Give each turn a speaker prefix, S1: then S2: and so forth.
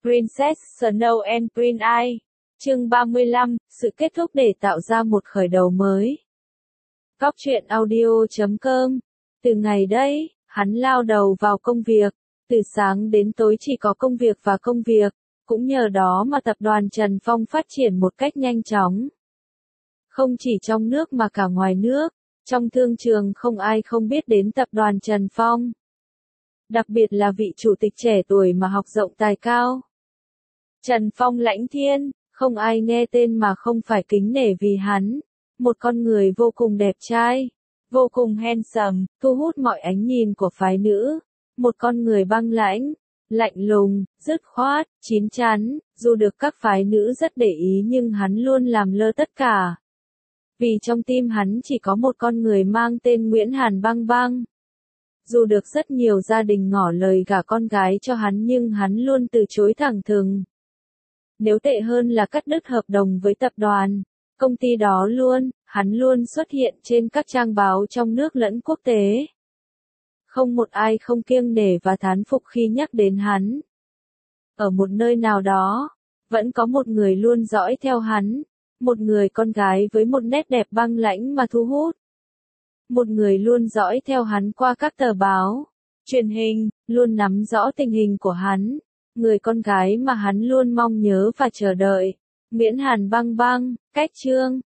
S1: Princess Snow and Prince Ai. Chương 35, sự kết thúc để tạo ra một khởi đầu mới. Góc truyện audio.com. Từ ngày đấy, hắn lao đầu vào công việc. Từ sáng đến tối chỉ có công việc và công việc. Cũng nhờ đó mà tập đoàn Trần Phong phát triển một cách nhanh chóng. Không chỉ trong nước mà cả ngoài nước. Trong thương trường không ai không biết đến tập đoàn Trần Phong. Đặc biệt là vị chủ tịch trẻ tuổi mà học rộng tài cao. Trần Phong Lãnh Thiên, không ai nghe tên mà không phải kính nể vì hắn. Một con người vô cùng đẹp trai, vô cùng handsome, thu hút mọi ánh nhìn của phái nữ. Một con người băng lãnh, lạnh lùng, dứt khoát, chín chắn, dù được các phái nữ rất để ý nhưng hắn luôn làm lơ tất cả. Vì trong tim hắn chỉ có một con người mang tên Nguyễn Hàn Băng Băng. Dù được rất nhiều gia đình ngỏ lời gả con gái cho hắn nhưng hắn luôn từ chối thẳng thừng. Nếu tệ hơn là cắt đứt hợp đồng với tập đoàn, công ty đó luôn, hắn luôn xuất hiện trên các trang báo trong nước lẫn quốc tế. Không một ai không kiêng nể và thán phục khi nhắc đến hắn. Ở một nơi nào đó, vẫn có một người luôn dõi theo hắn, một người con gái với một nét đẹp băng lãnh mà thu hút. Một người luôn dõi theo hắn qua các tờ báo, truyền hình, luôn nắm rõ tình hình của hắn. Người con gái mà hắn luôn mong nhớ và chờ đợi. Nguyễn Hàn Băng Băng, cách chương.